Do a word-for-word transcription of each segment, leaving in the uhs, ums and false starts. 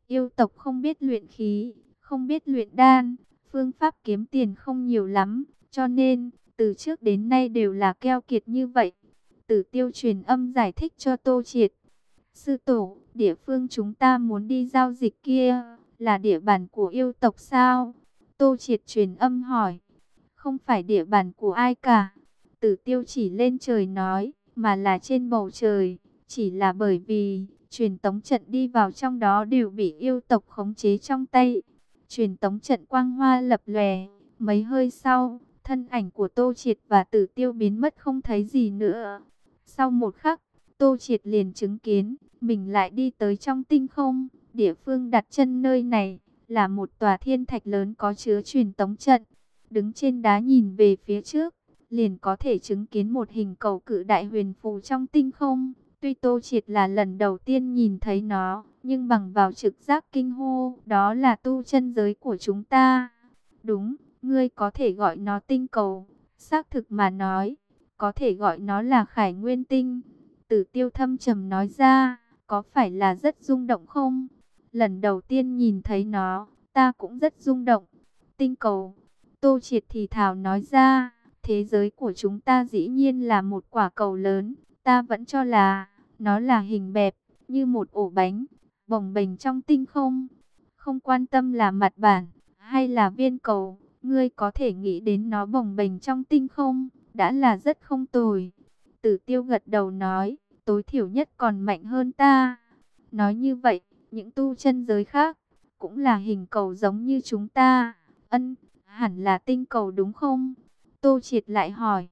Yêu tộc không biết luyện khí, không biết luyện đan, phương pháp kiếm tiền không nhiều lắm, cho nên từ trước đến nay đều là keo kiệt như vậy. Tử Tiêu truyền âm giải thích cho Tô Triệt. Sư tổ, địa phương chúng ta muốn đi giao dịch kia, là địa bàn của yêu tộc sao? Tô Triệt truyền âm hỏi. Không phải địa bàn của ai cả. Tử Tiêu chỉ lên trời nói, mà là trên bầu trời. Chỉ là bởi vì, truyền tống trận đi vào trong đó đều bị yêu tộc khống chế trong tay. Truyền tống trận quang hoa lập lòe, mấy hơi sau, thân ảnh của Tô Triệt và Tử Tiêu biến mất không thấy gì nữa. Sau một khắc, Tô Triệt liền chứng kiến, mình lại đi tới trong tinh không. Địa phương đặt chân nơi này, là một tòa thiên thạch lớn có chứa truyền tống trận. Đứng trên đá nhìn về phía trước, liền có thể chứng kiến một hình cầu cự đại huyền phù trong tinh không. Tuy Tô Triệt là lần đầu tiên nhìn thấy nó, nhưng bằng vào trực giác kinh hô, đó là tu chân giới của chúng ta. Đúng, ngươi có thể gọi nó tinh cầu, xác thực mà nói, có thể gọi nó là Khải Nguyên Tinh. Tử Tiêu thâm trầm nói ra, có phải là rất rung động không? Lần đầu tiên nhìn thấy nó, ta cũng rất rung động. Tinh cầu, Tô Triệt thì thào nói ra, thế giới của chúng ta dĩ nhiên là một quả cầu lớn, ta vẫn cho là nó là hình bẹp, như một ổ bánh, bồng bềnh trong tinh không. Không quan tâm là mặt bản, hay là viên cầu, ngươi có thể nghĩ đến nó bồng bềnh trong tinh không, đã là rất không tồi. Tử Tiêu gật đầu nói, tối thiểu nhất còn mạnh hơn ta. Nói như vậy, những tu chân giới khác, cũng là hình cầu giống như chúng ta. Ân, hẳn là tinh cầu đúng không? Tô Triệt lại hỏi.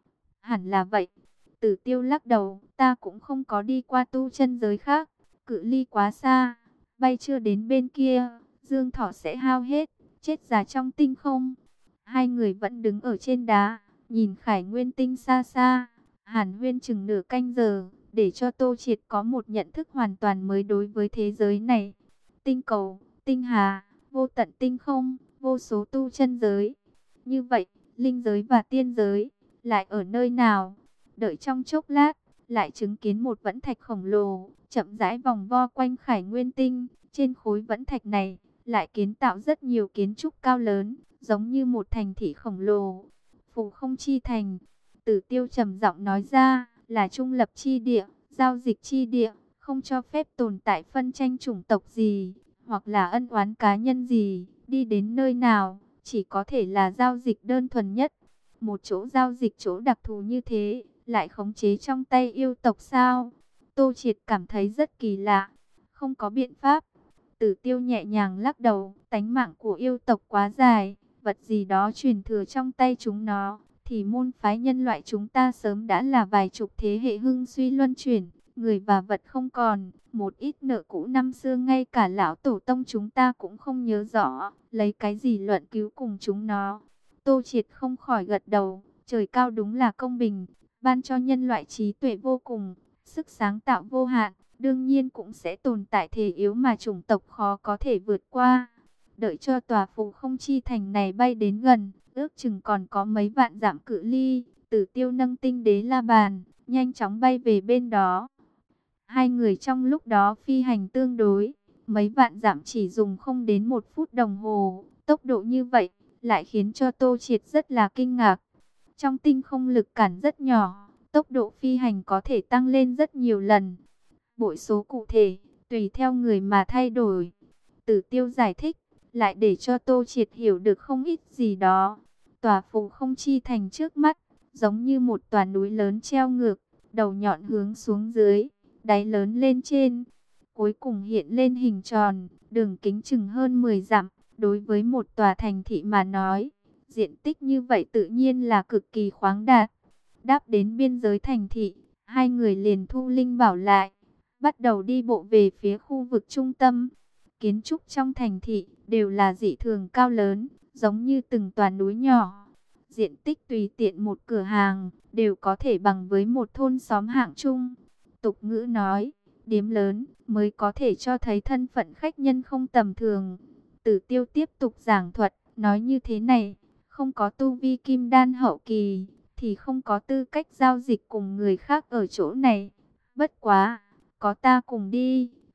Hẳn là vậy. Tử Tiêu lắc đầu, ta cũng không có đi qua tu chân giới khác, cự ly quá xa, bay chưa đến bên kia, dương thọ sẽ hao hết, chết già trong tinh không. Hai người vẫn đứng ở trên đá, nhìn Khải Nguyên Tinh xa xa, hàn huyên chừng nửa canh giờ, để cho Tô Triệt có một nhận thức hoàn toàn mới đối với thế giới này. Tinh cầu, tinh hà, vô tận tinh không, vô số tu chân giới. Như vậy, linh giới và tiên giới lại ở nơi nào? Đợi trong chốc lát, lại chứng kiến một vẫn thạch khổng lồ, chậm rãi vòng vo quanh Khải Nguyên Tinh. Trên khối vẫn thạch này, lại kiến tạo rất nhiều kiến trúc cao lớn, giống như một thành thị khổng lồ. Phù Không Chi Thành, Tử Tiêu trầm giọng nói ra, là trung lập chi địa, giao dịch chi địa, không cho phép tồn tại phân tranh chủng tộc gì, hoặc là ân oán cá nhân gì, đi đến nơi nào, chỉ có thể là giao dịch đơn thuần nhất. Một chỗ giao dịch chỗ đặc thù như thế, lại khống chế trong tay yêu tộc sao? Tô Triệt cảm thấy rất kỳ lạ, không có biện pháp. Tử Tiêu nhẹ nhàng lắc đầu, tánh mạng của yêu tộc quá dài, vật gì đó truyền thừa trong tay chúng nó, thì môn phái nhân loại chúng ta sớm đã là vài chục thế hệ hưng suy luân chuyển, người và vật không còn, một ít nợ cũ năm xưa ngay cả lão tổ tông chúng ta cũng không nhớ rõ, lấy cái gì luận cứu cùng chúng nó. Tô Triệt không khỏi gật đầu, trời cao đúng là công bình, ban cho nhân loại trí tuệ vô cùng, sức sáng tạo vô hạn, đương nhiên cũng sẽ tồn tại thể yếu mà chủng tộc khó có thể vượt qua. Đợi cho tòa Phù Không Chi Thành này bay đến gần, ước chừng còn có mấy vạn dặm cự ly, Tử Tiêu nâng tinh đế la bàn, nhanh chóng bay về bên đó. Hai người trong lúc đó phi hành tương đối, mấy vạn dặm chỉ dùng không đến một phút đồng hồ, tốc độ như vậy, lại khiến cho Tô Triệt rất là kinh ngạc. Trong tinh không lực cản rất nhỏ, tốc độ phi hành có thể tăng lên rất nhiều lần. Bội số cụ thể, tùy theo người mà thay đổi. Tử Tiêu giải thích, lại để cho Tô Triệt hiểu được không ít gì đó. Tòa Phù Không Chi Thành trước mắt, giống như một tòa núi lớn treo ngược, đầu nhọn hướng xuống dưới, đáy lớn lên trên. Cuối cùng hiện lên hình tròn, đường kính chừng hơn mười dặm. Đối với một tòa thành thị mà nói, diện tích như vậy tự nhiên là cực kỳ khoáng đạt. Đáp đến biên giới thành thị, hai người liền thu linh bảo lại, bắt đầu đi bộ về phía khu vực trung tâm. Kiến trúc trong thành thị đều là dị thường cao lớn, giống như từng tòa núi nhỏ. Diện tích tùy tiện một cửa hàng, đều có thể bằng với một thôn xóm hạng trung. Tục ngữ nói, điếm lớn mới có thể cho thấy thân phận khách nhân không tầm thường. Tử Tiêu tiếp tục giảng thuật, nói như thế này, không có tu vi kim đan hậu kỳ, thì không có tư cách giao dịch cùng người khác ở chỗ này. Bất quá, có ta cùng đi,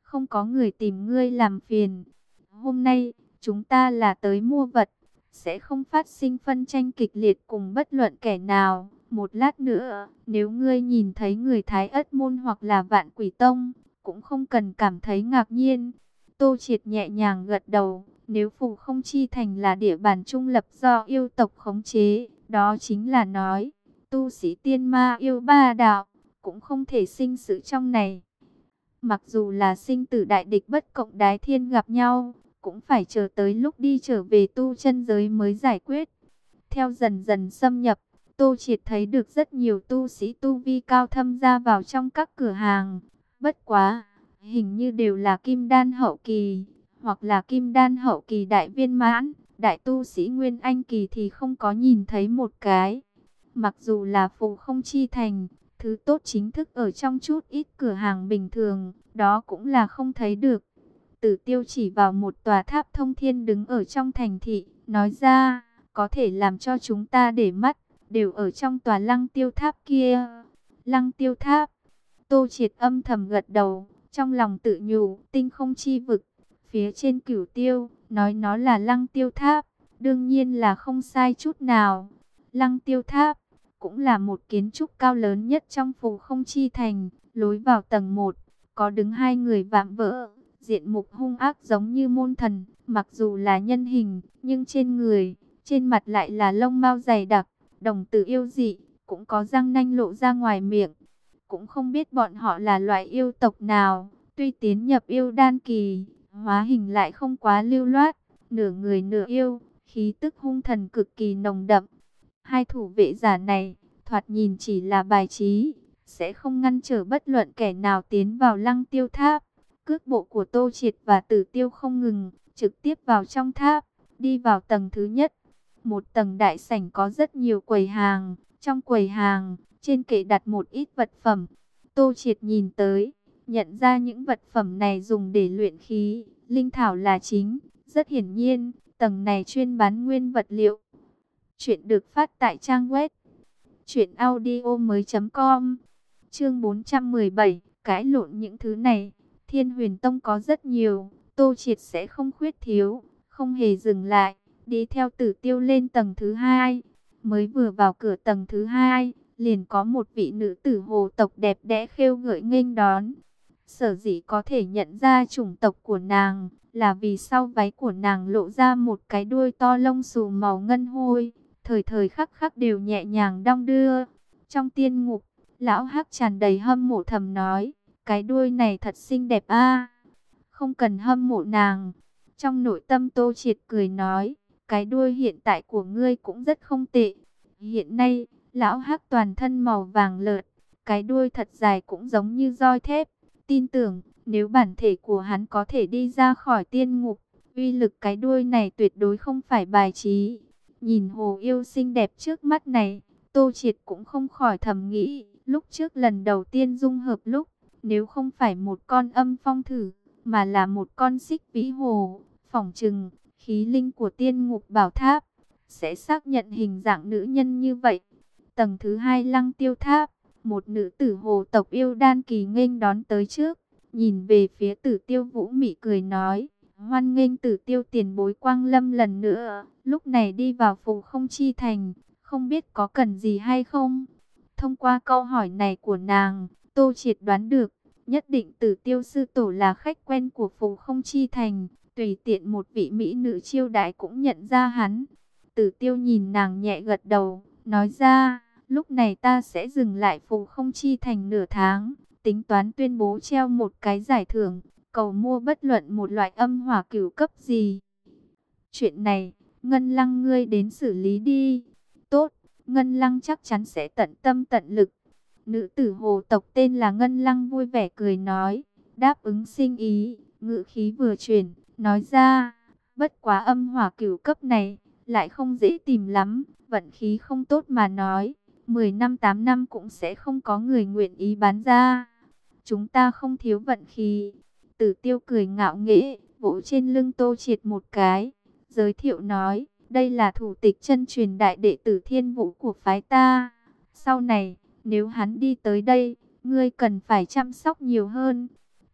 không có người tìm ngươi làm phiền. Hôm nay, chúng ta là tới mua vật, sẽ không phát sinh phân tranh kịch liệt cùng bất luận kẻ nào. Một lát nữa, nếu ngươi nhìn thấy người Thái Ất Môn hoặc là Vạn Quỷ Tông, cũng không cần cảm thấy ngạc nhiên. Tô Triệt nhẹ nhàng gật đầu, nếu Phù Không Chi Thành là địa bàn trung lập do yêu tộc khống chế, đó chính là nói, tu sĩ tiên ma yêu ba đạo, cũng không thể sinh sự trong này. Mặc dù là sinh tử đại địch bất cộng đái thiên gặp nhau, cũng phải chờ tới lúc đi trở về tu chân giới mới giải quyết. Theo dần dần xâm nhập, Tô Triệt thấy được rất nhiều tu sĩ tu vi cao thâm ra vào trong các cửa hàng. Bất quá, hình như đều là kim đan hậu kỳ, hoặc là kim đan hậu kỳ đại viên mãn, đại tu sĩ nguyên anh kỳ thì không có nhìn thấy một cái. Mặc dù là Phù Không Chi Thành, thứ tốt chính thức ở trong chút ít cửa hàng bình thường, đó cũng là không thấy được. Tử Tiêu chỉ vào một tòa tháp thông thiên đứng ở trong thành thị, nói ra, có thể làm cho chúng ta để mắt, đều ở trong tòa Lăng Tiêu Tháp kia. Lăng Tiêu Tháp, Tô Triệt âm thầm gật đầu, trong lòng tự nhủ, tinh không chi vực, phía trên Cửu Tiêu, nói nó là Lăng Tiêu Tháp, đương nhiên là không sai chút nào. Lăng Tiêu Tháp cũng là một kiến trúc cao lớn nhất trong Phù Không Chi Thành, lối vào tầng một, có đứng hai người vạm vỡ, diện mục hung ác giống như môn thần, mặc dù là nhân hình, nhưng trên người, trên mặt lại là lông mao dày đặc, đồng tử yêu dị, cũng có răng nanh lộ ra ngoài miệng. Cũng không biết bọn họ là loại yêu tộc nào, tuy tiến nhập yêu đan kỳ, hóa hình lại không quá lưu loát, nửa người nửa yêu, khí tức hung thần cực kỳ nồng đậm. Hai thủ vệ giả này, thoạt nhìn chỉ là bài trí, sẽ không ngăn trở bất luận kẻ nào tiến vào Lăng Tiêu Tháp. Cước bộ của Tô Triệt và Tử Tiêu không ngừng, trực tiếp vào trong tháp, đi vào tầng thứ nhất. Một tầng đại sảnh có rất nhiều quầy hàng, trong quầy hàng, trên kệ đặt một ít vật phẩm. Tô Triệt nhìn tới, nhận ra những vật phẩm này dùng để luyện khí, linh thảo là chính. Rất hiển nhiên, tầng này chuyên bán nguyên vật liệu. Chuyện được phát tại trang web truyện audio mới chấm com. Chương bốn trăm mười bảy, cãi lộn những thứ này, Thiên Huyền Tông có rất nhiều, Tô Triệt sẽ không khuyết thiếu, không hề dừng lại, đi theo Tử Tiêu lên tầng thứ hai. Mới vừa vào cửa tầng thứ hai, liền có một vị nữ tử hồ tộc đẹp đẽ khêu gợi nghênh đón. Sở dĩ có thể nhận ra chủng tộc của nàng, là vì sau váy của nàng lộ ra một cái đuôi to lông xù màu ngân hôi, thời thời khắc khắc đều nhẹ nhàng đong đưa. Trong tiên ngục, lão Hắc tràn đầy hâm mộ thầm nói, cái đuôi này thật xinh đẹp a. Không cần hâm mộ nàng. Trong nội tâm Tô Triệt cười nói, cái đuôi hiện tại của ngươi cũng rất không tệ. Hiện nay, lão Hắc toàn thân màu vàng lợt, cái đuôi thật dài cũng giống như roi thép. Tin tưởng, nếu bản thể của hắn có thể đi ra khỏi tiên ngục, uy lực cái đuôi này tuyệt đối không phải bài trí. Nhìn hồ yêu xinh đẹp trước mắt này, Tô Triệt cũng không khỏi thầm nghĩ, lúc trước lần đầu tiên dung hợp lúc, nếu không phải một con âm phong thử, mà là một con xích vĩ hồ, phỏng chừng, khí linh của tiên ngục bảo tháp, sẽ xác nhận hình dạng nữ nhân như vậy. Tầng thứ hai Lăng Tiêu Tháp, một nữ tử hồ tộc yêu đan kỳ nghênh đón tới trước, nhìn về phía Tử Tiêu Vũ mị cười nói, hoan nghênh Tử Tiêu tiền bối quang lâm lần nữa, lúc này đi vào Phù Không Chi Thành, không biết có cần gì hay không? Thông qua câu hỏi này của nàng, Tô Triệt đoán được, nhất định Tử Tiêu sư tổ là khách quen của Phù Không Chi Thành, tùy tiện một vị mỹ nữ chiêu đãi cũng nhận ra hắn. Tử Tiêu nhìn nàng nhẹ gật đầu, nói ra, lúc này ta sẽ dừng lại Phù Không Chi Thành nửa tháng, tính toán tuyên bố treo một cái giải thưởng, cầu mua bất luận một loại âm hỏa cửu cấp gì. Chuyện này, Ngân Lăng ngươi đến xử lý đi. Tốt, Ngân Lăng chắc chắn sẽ tận tâm tận lực. Nữ tử hồ tộc tên là Ngân Lăng vui vẻ cười nói, đáp ứng sinh ý, ngữ khí vừa chuyển, nói ra, bất quá âm hỏa cửu cấp này, lại không dễ tìm lắm, vận khí không tốt mà nói, mười năm tám năm cũng sẽ không có người nguyện ý bán ra. Chúng ta không thiếu vận khí. Tử Tiêu cười ngạo nghễ, vỗ trên lưng Tô Triệt một cái, giới thiệu nói, đây là thủ tịch chân truyền đại đệ tử Thiên Vũ của phái ta. Sau này, nếu hắn đi tới đây, ngươi cần phải chăm sóc nhiều hơn.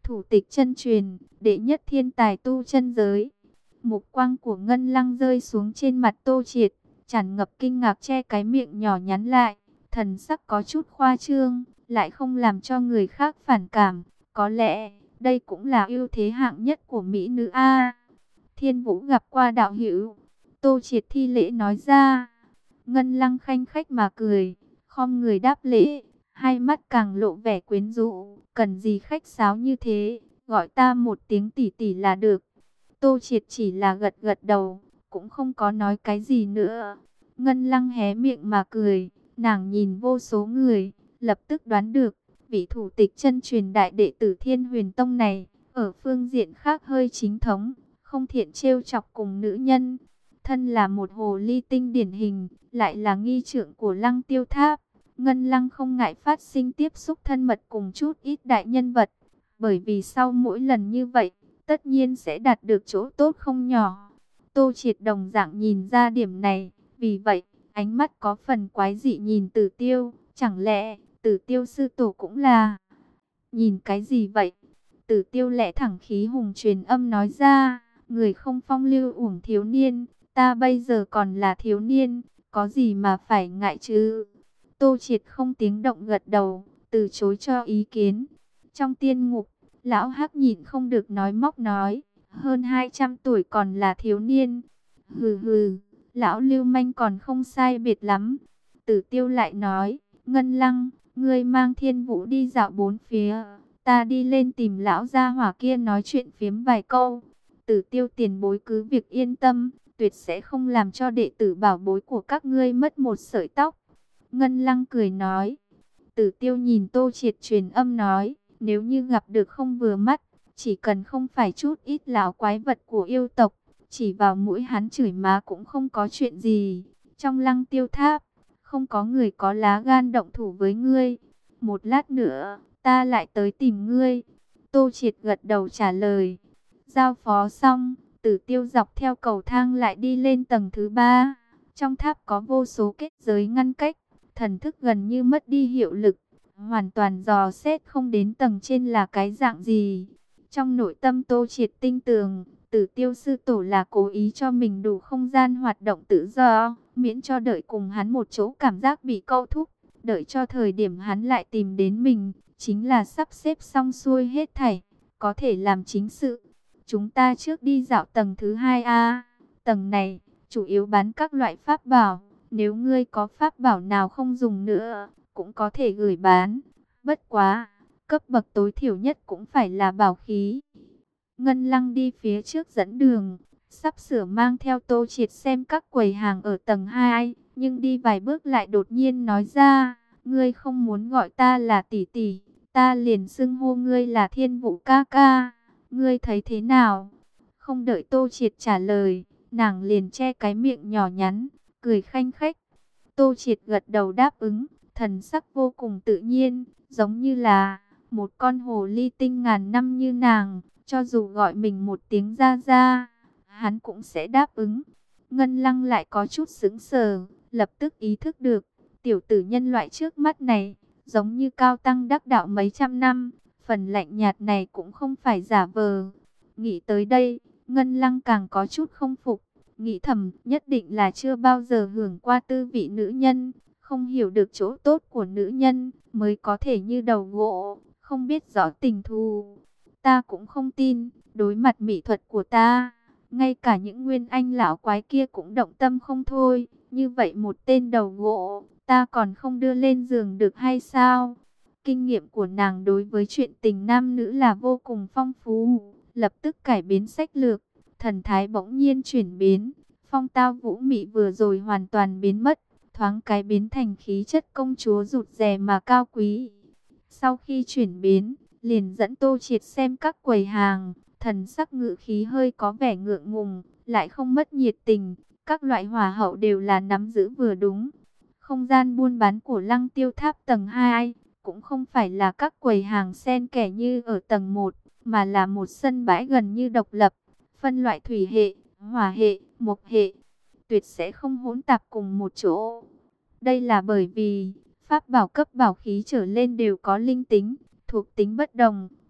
thủ tịch chân truyền, đệ nhất thiên tài tu chân giới. Mục quang của Ngân Lăng rơi xuống trên mặt Tô Triệt, tràn ngập kinh ngạc che cái miệng nhỏ nhắn lại, thần sắc có chút khoa trương, lại không làm cho người khác phản cảm. Có lẽ, đây cũng là ưu thế hạng nhất của mỹ nữ A. Thiên Vũ gặp qua đạo hữu. Tô Triệt thi lễ nói ra. Ngân Lăng khanh khách mà cười, khom người đáp lễ, hai mắt càng lộ vẻ quyến rũ. Cần gì khách sáo như thế, gọi ta một tiếng tỷ tỷ là được. Tô Triệt chỉ là gật gật đầu, cũng không có nói cái gì nữa. Ngân Lăng hé miệng mà cười, nàng nhìn vô số người, lập tức đoán được, vị thủ tịch chân truyền đại đệ tử Thiên Huyền Tông này, ở phương diện khác hơi chính thống, không thiện trêu chọc cùng nữ nhân. Thân là một hồ ly tinh điển hình, lại là nghi trượng của Lăng Tiêu Tháp. Ngân Lăng không ngại phát sinh tiếp xúc thân mật cùng chút ít đại nhân vật, bởi vì sau mỗi lần như vậy, tất nhiên sẽ đạt được chỗ tốt không nhỏ. Tô Triệt đồng dạng nhìn ra điểm này, vì vậy, ánh mắt có phần quái dị nhìn Tử Tiêu, chẳng lẽ Tử Tiêu sư tổ cũng là... Nhìn cái gì vậy? Tử Tiêu lẽ thẳng khí hùng truyền âm nói ra, người không phong lưu uổng thiếu niên, ta bây giờ còn là thiếu niên, có gì mà phải ngại chứ? Tô Triệt không tiếng động gật đầu, từ chối cho ý kiến. Trong tiên ngục, lão Hắc nhịn không được nói móc nói, hơn hai trăm tuổi còn là thiếu niên. Hừ hừ, lão lưu manh còn không sai biệt lắm. Tử Tiêu lại nói, Ngân Lăng, ngươi mang Thiên Vũ đi dạo bốn phía, ta đi lên tìm lão gia hỏa kia nói chuyện phiếm vài câu. Tử Tiêu tiền bối cứ việc yên tâm, tuyệt sẽ không làm cho đệ tử bảo bối của các ngươi mất một sợi tóc. Ngân Lăng cười nói. Tử Tiêu nhìn Tô Triệt truyền âm nói, nếu như gặp được không vừa mắt, chỉ cần không phải chút ít lão quái vật của yêu tộc, chỉ vào mũi hắn chửi má cũng không có chuyện gì. Trong Lăng Tiêu Tháp, không có người có lá gan động thủ với ngươi. Một lát nữa, ta lại tới tìm ngươi. Tô Triệt gật đầu trả lời. Giao phó xong, Tử Tiêu dọc theo cầu thang lại đi lên tầng thứ ba. Trong tháp có vô số kết giới ngăn cách, thần thức gần như mất đi hiệu lực, hoàn toàn dò xét không đến tầng trên là cái dạng gì. Trong nội tâm Tô Triệt tinh tường, Tử Tiêu sư tổ là cố ý cho mình đủ không gian hoạt động tự do, miễn cho đợi cùng hắn một chỗ cảm giác bị câu thúc, đợi cho thời điểm hắn lại tìm đến mình, chính là sắp xếp xong xuôi hết thảy, có thể làm chính sự. Chúng ta trước đi dạo tầng thứ hai a. Tầng này chủ yếu bán các loại pháp bảo, nếu ngươi có pháp bảo nào không dùng nữa, cũng có thể gửi bán. Bất quá, cấp bậc tối thiểu nhất cũng phải là bảo khí. Ngân Lăng đi phía trước dẫn đường, sắp sửa mang theo Tô Triệt xem các quầy hàng ở tầng hai, nhưng đi vài bước lại đột nhiên nói ra, ngươi không muốn gọi ta là tỷ tỷ, ta liền xưng hô ngươi là Thiên Vũ ca ca, ngươi thấy thế nào? Không đợi Tô Triệt trả lời, nàng liền che cái miệng nhỏ nhắn, cười khanh khách. Tô Triệt gật đầu đáp ứng, thần sắc vô cùng tự nhiên, giống như là một con hồ ly tinh ngàn năm như nàng, cho dù gọi mình một tiếng ra ra, hắn cũng sẽ đáp ứng. Ngân Lăng lại có chút sững sờ, lập tức ý thức được, tiểu tử nhân loại trước mắt này, giống như cao tăng đắc đạo mấy trăm năm, phần lạnh nhạt này cũng không phải giả vờ. Nghĩ tới đây, Ngân Lăng càng có chút không phục, nghĩ thầm nhất định là chưa bao giờ hưởng qua tư vị nữ nhân, không hiểu được chỗ tốt của nữ nhân, mới có thể như đầu gỗ, không biết rõ tình thù. Ta cũng không tin, đối mặt mỹ thuật của ta, ngay cả những nguyên anh lão quái kia cũng động tâm không thôi. Như vậy một tên đầu gỗ, ta còn không đưa lên giường được hay sao? Kinh nghiệm của nàng đối với chuyện tình nam nữ là vô cùng phong phú, lập tức cải biến sách lược, thần thái bỗng nhiên chuyển biến, phong tao vũ mị vừa rồi hoàn toàn biến mất, thoáng cái biến thành khí chất công chúa rụt rè mà cao quý. Sau khi chuyển biến, liền dẫn Tô Triệt xem các quầy hàng, thần sắc ngự khí hơi có vẻ ngượng ngùng, lại không mất nhiệt tình, các loại hỏa hậu đều là nắm giữ vừa đúng. Không gian buôn bán của Lăng Tiêu Tháp tầng hai, cũng không phải là các quầy hàng xen kẽ như ở tầng một, mà là một sân bãi gần như độc lập, phân loại thủy hệ, hỏa hệ, mộc hệ, tuyệt sẽ không hỗn tạp cùng một chỗ. Đây là bởi vì pháp bảo cấp bảo khí trở lên đều có linh tính, thuộc tính bất đồng,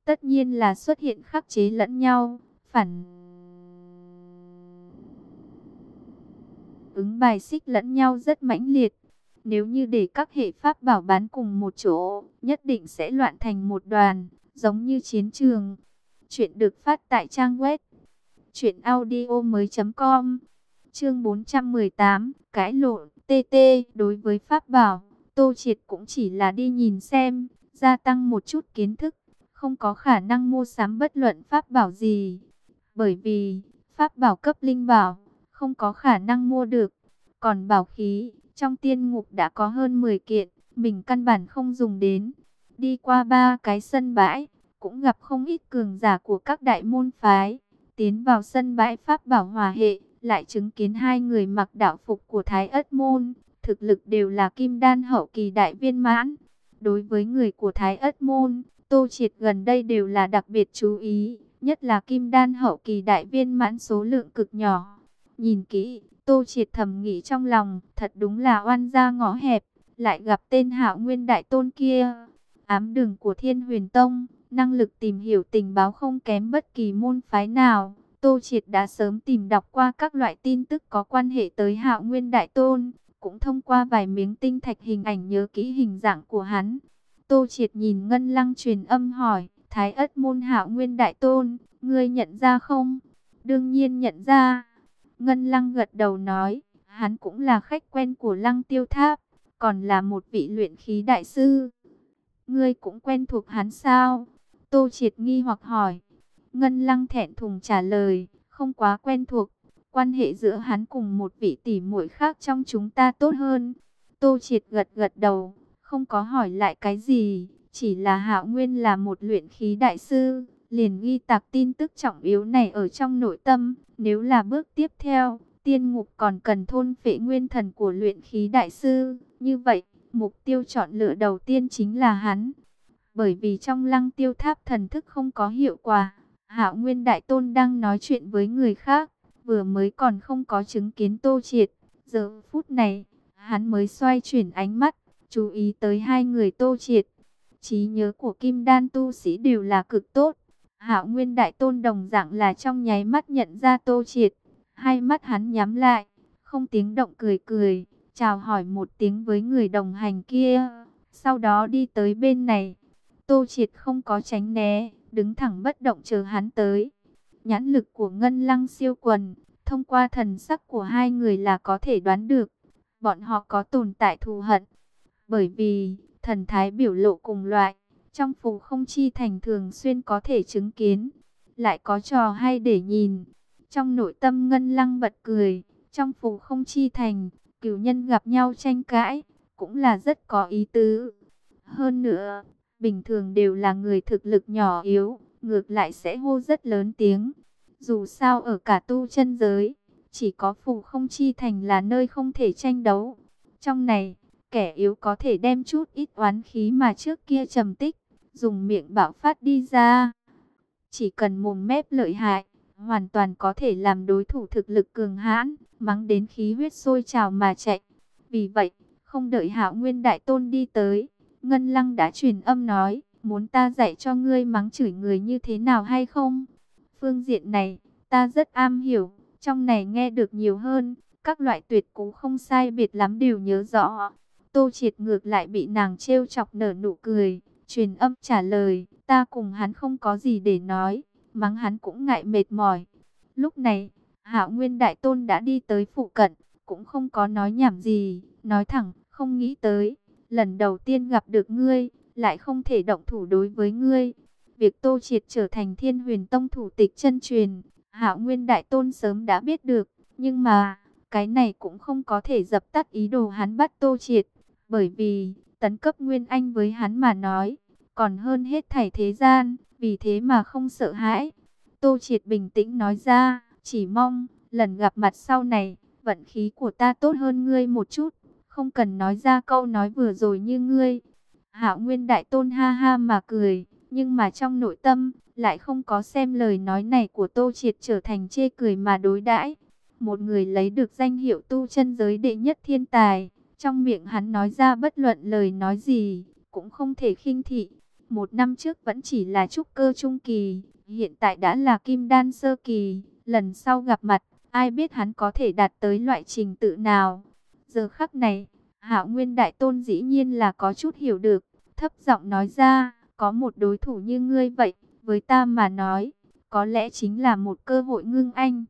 tất nhiên là xuất hiện khắc chế lẫn nhau, phản ứng bài xích lẫn nhau rất mãnh liệt. Nếu như để các hệ pháp bảo bán cùng một chỗ, nhất định sẽ loạn thành một đoàn, giống như chiến trường. Chuyện được phát tại trang web truyện audio mới chấm com. Chương bốn trăm mười tám, cãi lộn. tê tê, đối với pháp bảo, Tô Triệt cũng chỉ là đi nhìn xem, gia tăng một chút kiến thức, không có khả năng mua sắm bất luận pháp bảo gì. Bởi vì, pháp bảo cấp linh bảo, không có khả năng mua được. Còn bảo khí, trong tiên ngục đã có hơn mười kiện, mình căn bản không dùng đến. Đi qua ba cái sân bãi, cũng gặp không ít cường giả của các đại môn phái. Tiến vào sân bãi pháp bảo hòa hệ, lại chứng kiến hai người mặc đạo phục của Thái Ất Môn, thực lực đều là kim đan hậu kỳ đại viên mãn. Đối với người của Thái Ất Môn, Tô Triệt gần đây đều là đặc biệt chú ý, nhất là kim đan hậu kỳ đại viên mãn số lượng cực nhỏ. Nhìn kỹ, Tô Triệt thầm nghĩ trong lòng, thật đúng là oan gia ngõ hẹp, lại gặp tên Hạo Nguyên Đại Tôn kia. Ám đường của Thiên Huyền Tông, năng lực tìm hiểu tình báo không kém bất kỳ môn phái nào. Tô Triệt đã sớm tìm đọc qua các loại tin tức có quan hệ tới Hạo Nguyên Đại Tôn, cũng thông qua vài miếng tinh thạch hình ảnh nhớ kỹ hình dạng của hắn. Tô Triệt nhìn Ngân Lăng truyền âm hỏi, Thái Ất Môn Hạo Nguyên Đại Tôn, ngươi nhận ra không? Đương nhiên nhận ra. Ngân Lăng gật đầu nói, hắn cũng là khách quen của Lăng Tiêu Tháp, còn là một vị luyện khí đại sư. Ngươi cũng quen thuộc hắn sao? Tô Triệt nghi hoặc hỏi. Ngân Lăng thẹn thùng trả lời, không quá quen thuộc. Quan hệ giữa hắn cùng một vị tỷ muội khác trong chúng ta tốt hơn. Tô Triệt gật gật đầu, không có hỏi lại cái gì, chỉ là Hạo Nguyên là một luyện khí đại sư, liền ghi tạc tin tức trọng yếu này ở trong nội tâm. Nếu là bước tiếp theo, tiên ngục còn cần thôn phệ nguyên thần của luyện khí đại sư, như vậy, mục tiêu chọn lựa đầu tiên chính là hắn. Bởi vì trong Lăng Tiêu Tháp thần thức không có hiệu quả, Hạo Nguyên Đại Tôn đang nói chuyện với người khác, vừa mới còn không có chứng kiến Tô Triệt. Giờ phút này, hắn mới xoay chuyển ánh mắt, chú ý tới hai người Tô Triệt. Trí nhớ của kim đan tu sĩ đều là cực tốt. Hạo Nguyên Đại Tôn đồng dạng là trong nháy mắt nhận ra Tô Triệt. Hai mắt hắn nhắm lại, không tiếng động cười cười, chào hỏi một tiếng với người đồng hành kia. Sau đó đi tới bên này. Tô Triệt không có tránh né, đứng thẳng bất động chờ hắn tới. Nhãn lực của Ngân Lăng siêu quần, thông qua thần sắc của hai người là có thể đoán được, bọn họ có tồn tại thù hận. Bởi vì, thần thái biểu lộ cùng loại, trong phù không chi thành thường xuyên có thể chứng kiến, lại có trò hay để nhìn. Trong nội tâm Ngân Lăng bật cười, trong phù không chi thành, cửu nhân gặp nhau tranh cãi, cũng là rất có ý tứ. Hơn nữa, bình thường đều là người thực lực nhỏ yếu, ngược lại sẽ hô rất lớn tiếng. Dù sao ở cả tu chân giới, chỉ có phù không chi thành là nơi không thể tranh đấu. Trong này, kẻ yếu có thể đem chút ít oán khí mà trước kia trầm tích, dùng miệng bạo phát đi ra. Chỉ cần mồm mép lợi hại, hoàn toàn có thể làm đối thủ thực lực cường hãn, mắng đến khí huyết sôi trào mà chạy. Vì vậy, không đợi Hạo Nguyên Đại Tôn đi tới, Ngân Lăng đã truyền âm nói, muốn ta dạy cho ngươi mắng chửi người như thế nào hay không? Phương diện này, ta rất am hiểu, trong này nghe được nhiều hơn, các loại tuyệt cú không sai biệt lắm đều nhớ rõ. Tô Triệt ngược lại bị nàng trêu chọc nở nụ cười, truyền âm trả lời, ta cùng hắn không có gì để nói, mắng hắn cũng ngại mệt mỏi. Lúc này, Hạo Nguyên Đại Tôn đã đi tới phụ cận, cũng không có nói nhảm gì, nói thẳng, không nghĩ tới, lần đầu tiên gặp được ngươi, lại không thể động thủ đối với ngươi. Việc Tô Triệt trở thành Thiên Huyền Tông thủ tịch chân truyền, Hạo Nguyên Đại Tôn sớm đã biết được, nhưng mà, cái này cũng không có thể dập tắt ý đồ hắn bắt Tô Triệt, bởi vì, tấn cấp Nguyên Anh với hắn mà nói, còn hơn hết thảy thế gian, vì thế mà không sợ hãi. Tô Triệt bình tĩnh nói ra, chỉ mong, lần gặp mặt sau này, vận khí của ta tốt hơn ngươi một chút, không cần nói ra câu nói vừa rồi như ngươi. Hạo Nguyên Đại Tôn ha ha mà cười, nhưng mà trong nội tâm, lại không có xem lời nói này của Tô Triệt trở thành chê cười mà đối đãi. Một người lấy được danh hiệu tu chân giới đệ nhất thiên tài, trong miệng hắn nói ra bất luận lời nói gì, cũng không thể khinh thị. Một năm trước vẫn chỉ là trúc cơ trung kỳ, hiện tại đã là kim đan sơ kỳ. Lần sau gặp mặt, ai biết hắn có thể đạt tới loại trình tự nào. Giờ khắc này, Hạo Nguyên Đại Tôn dĩ nhiên là có chút hiểu được, thấp giọng nói ra, có một đối thủ như ngươi vậy, với ta mà nói, có lẽ chính là một cơ hội ngưng anh.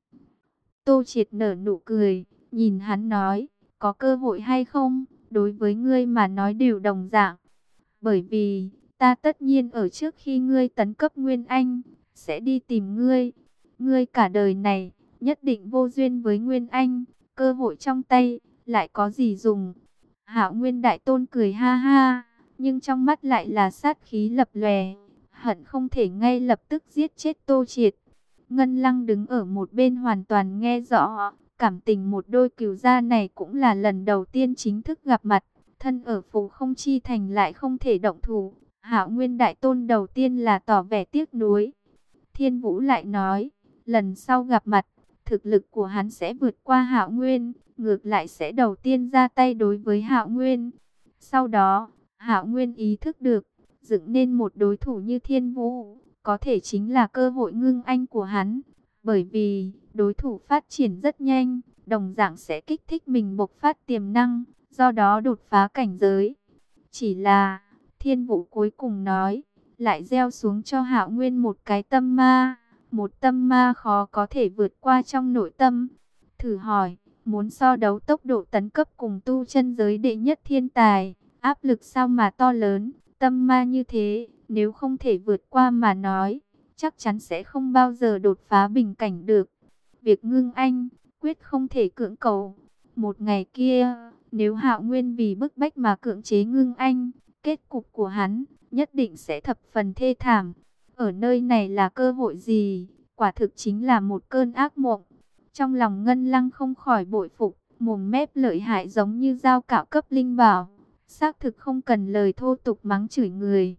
Tô Triệt nở nụ cười, nhìn hắn nói, có cơ hội hay không, đối với ngươi mà nói đều đồng dạng. Bởi vì, ta tất nhiên ở trước khi ngươi tấn cấp Nguyên Anh, sẽ đi tìm ngươi. Ngươi cả đời này, nhất định vô duyên với Nguyên Anh, cơ hội trong tay, lại có gì dùng. Hạo Nguyên Đại Tôn cười ha ha, nhưng trong mắt lại là sát khí lập lòe, hận không thể ngay lập tức giết chết Tô Triệt. Ngân Lăng đứng ở một bên hoàn toàn nghe rõ, cảm tình một đôi cừu gia này cũng là lần đầu tiên chính thức gặp mặt, thân ở Phù Không Chi Thành lại không thể động thủ. Hạo Nguyên Đại Tôn đầu tiên là tỏ vẻ tiếc nuối. Thiên Vũ lại nói, lần sau gặp mặt, thực lực của hắn sẽ vượt qua Hạo Nguyên, ngược lại sẽ đầu tiên ra tay đối với Hạo Nguyên. Sau đó, Hạo Nguyên ý thức được, dựng nên một đối thủ như Thiên Vũ, có thể chính là cơ hội ngưng anh của hắn. Bởi vì, đối thủ phát triển rất nhanh, đồng dạng sẽ kích thích mình bộc phát tiềm năng, do đó đột phá cảnh giới. Chỉ là, Thiên Vũ cuối cùng nói, lại gieo xuống cho Hạo Nguyên một cái tâm ma, một tâm ma khó có thể vượt qua trong nội tâm. Thử hỏi, muốn so đấu tốc độ tấn cấp cùng tu chân giới đệ nhất thiên tài, áp lực sao mà to lớn, tâm ma như thế, nếu không thể vượt qua mà nói, chắc chắn sẽ không bao giờ đột phá bình cảnh được. Việc ngưng anh, quyết không thể cưỡng cầu. Một ngày kia, nếu Hạo Nguyên vì bức bách mà cưỡng chế ngưng anh, kết cục của hắn nhất định sẽ thập phần thê thảm. Ở nơi này là cơ hội gì? Quả thực chính là một cơn ác mộng. Trong lòng Ngân Lăng không khỏi bội phục, mồm mép lợi hại giống như dao cạo cấp linh bảo, xác thực không cần lời thô tục mắng chửi người.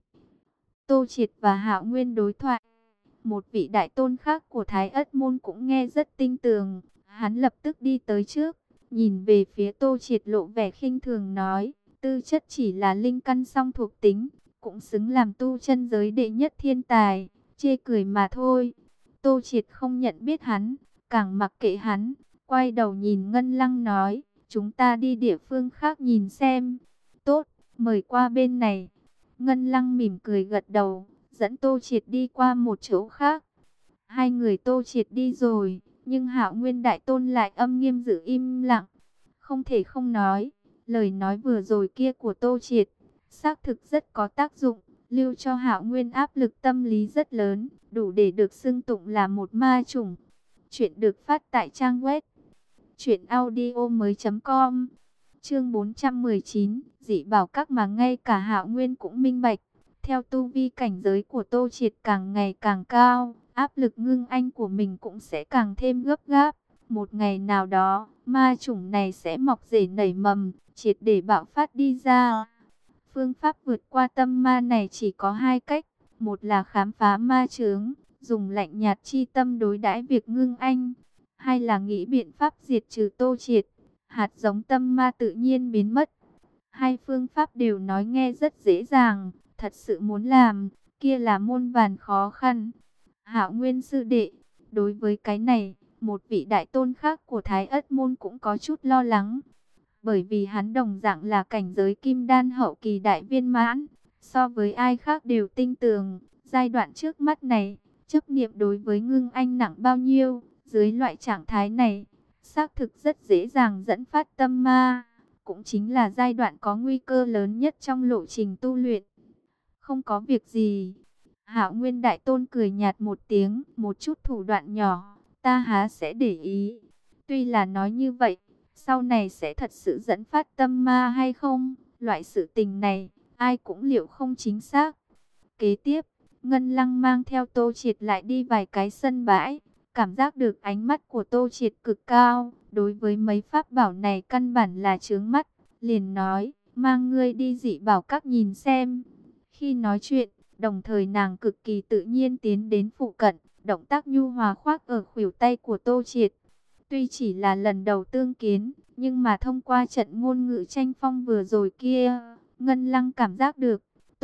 Tô Triệt và Hạo Nguyên đối thoại, một vị đại tôn khác của Thái Ất môn cũng nghe rất tinh tường, hắn lập tức đi tới trước, nhìn về phía Tô Triệt lộ vẻ khinh thường nói, tư chất chỉ là linh căn song thuộc tính, cũng xứng làm tu chân giới đệ nhất thiên tài, chê cười mà thôi. Tô Triệt không nhận biết hắn, càng mặc kệ hắn, quay đầu nhìn Ngân Lăng nói, chúng ta đi địa phương khác nhìn xem. Tốt, mời qua bên này. Ngân Lăng mỉm cười gật đầu, dẫn Tô Triệt đi qua một chỗ khác. Hai người Tô Triệt đi rồi, nhưng Hạo Nguyên Đại Tôn lại âm nghiêm giữ im lặng. Không thể không nói, lời nói vừa rồi kia của Tô Triệt, xác thực rất có tác dụng, lưu cho Hạo Nguyên áp lực tâm lý rất lớn, đủ để được xưng tụng là một ma chủng. Chuyện được phát tại trang web truyện audio mới chấm com. Chương bốn trăm mười chín, dị bảo các mà ngay cả Hạo Nguyên cũng minh bạch. Theo tu vi cảnh giới của Tô Triệt càng ngày càng cao, áp lực ngưng anh của mình cũng sẽ càng thêm gấp gáp. Một ngày nào đó, ma chủng này sẽ mọc rễ nảy mầm, triệt để bạo phát đi ra. Phương pháp vượt qua tâm ma này chỉ có hai cách. Một là khám phá ma chướng, dùng lạnh nhạt chi tâm đối đãi việc ngưng anh. Hai là nghĩ biện pháp diệt trừ Tô Triệt, hạt giống tâm ma tự nhiên biến mất. Hai phương pháp đều nói nghe rất dễ dàng, thật sự muốn làm, kia là muôn vàn khó khăn. Hạo Nguyên sư đệ, đối với cái này, một vị đại tôn khác của Thái Ất môn cũng có chút lo lắng. Bởi vì hắn đồng dạng là cảnh giới kim đan hậu kỳ đại viên mãn, so với ai khác đều tinh tường. Giai đoạn trước mắt này, chấp niệm đối với ngưng anh nặng bao nhiêu, dưới loại trạng thái này, xác thực rất dễ dàng dẫn phát tâm ma, cũng chính là giai đoạn có nguy cơ lớn nhất trong lộ trình tu luyện. Không có việc gì. Hạo Nguyên Đại Tôn cười nhạt một tiếng, một chút thủ đoạn nhỏ, ta há sẽ để ý. Tuy là nói như vậy, sau này sẽ thật sự dẫn phát tâm ma hay không, loại sự tình này, ai cũng liệu không chính xác. Kế tiếp, Ngân Lăng mang theo Tô Triệt lại đi vài cái sân bãi, cảm giác được ánh mắt của Tô Triệt cực cao, đối với mấy pháp bảo này căn bản là chướng mắt, liền nói, mang ngươi đi dị bảo các nhìn xem. Khi nói chuyện, đồng thời nàng cực kỳ tự nhiên tiến đến phụ cận, động tác nhu hòa khoác ở khuỷu tay của Tô Triệt. Tuy chỉ là lần đầu tương kiến, nhưng mà thông qua trận ngôn ngữ tranh phong vừa rồi kia, Ngân Lăng cảm giác được,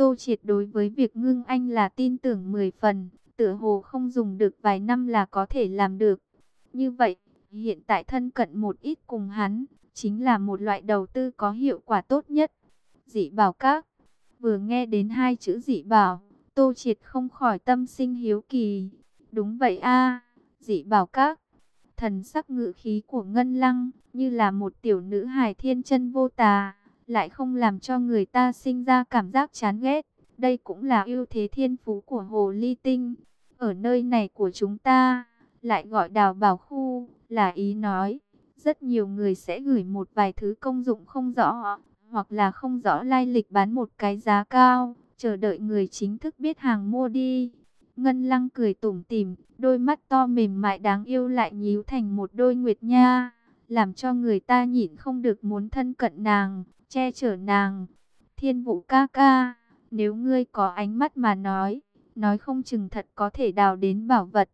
Tô Triệt đối với việc Ngưng Anh là tin tưởng mười phần, tựa hồ không dùng được vài năm là có thể làm được. Như vậy, hiện tại thân cận một ít cùng hắn, chính là một loại đầu tư có hiệu quả tốt nhất. Dị bảo các, vừa nghe đến hai chữ dị bảo, Tô Triệt không khỏi tâm sinh hiếu kỳ. Đúng vậy a, dị bảo các. Thần sắc ngự khí của Ngân Lăng như là một tiểu nữ hài thiên chân vô tà, lại không làm cho người ta sinh ra cảm giác chán ghét. Đây cũng là ưu thế thiên phú của Hồ Ly Tinh. Ở nơi này của chúng ta, lại gọi đào bảo khu, là ý nói, rất nhiều người sẽ gửi một vài thứ công dụng không rõ, hoặc là không rõ lai lịch bán một cái giá cao, chờ đợi người chính thức biết hàng mua đi. Ngân Lăng cười tủm tỉm, đôi mắt to mềm mại đáng yêu lại nhíu thành một đôi nguyệt nha, làm cho người ta nhịn không được muốn thân cận nàng, che chở nàng. Thiên Vũ ca ca, nếu ngươi có ánh mắt mà nói, nói không chừng thật có thể đào đến bảo vật.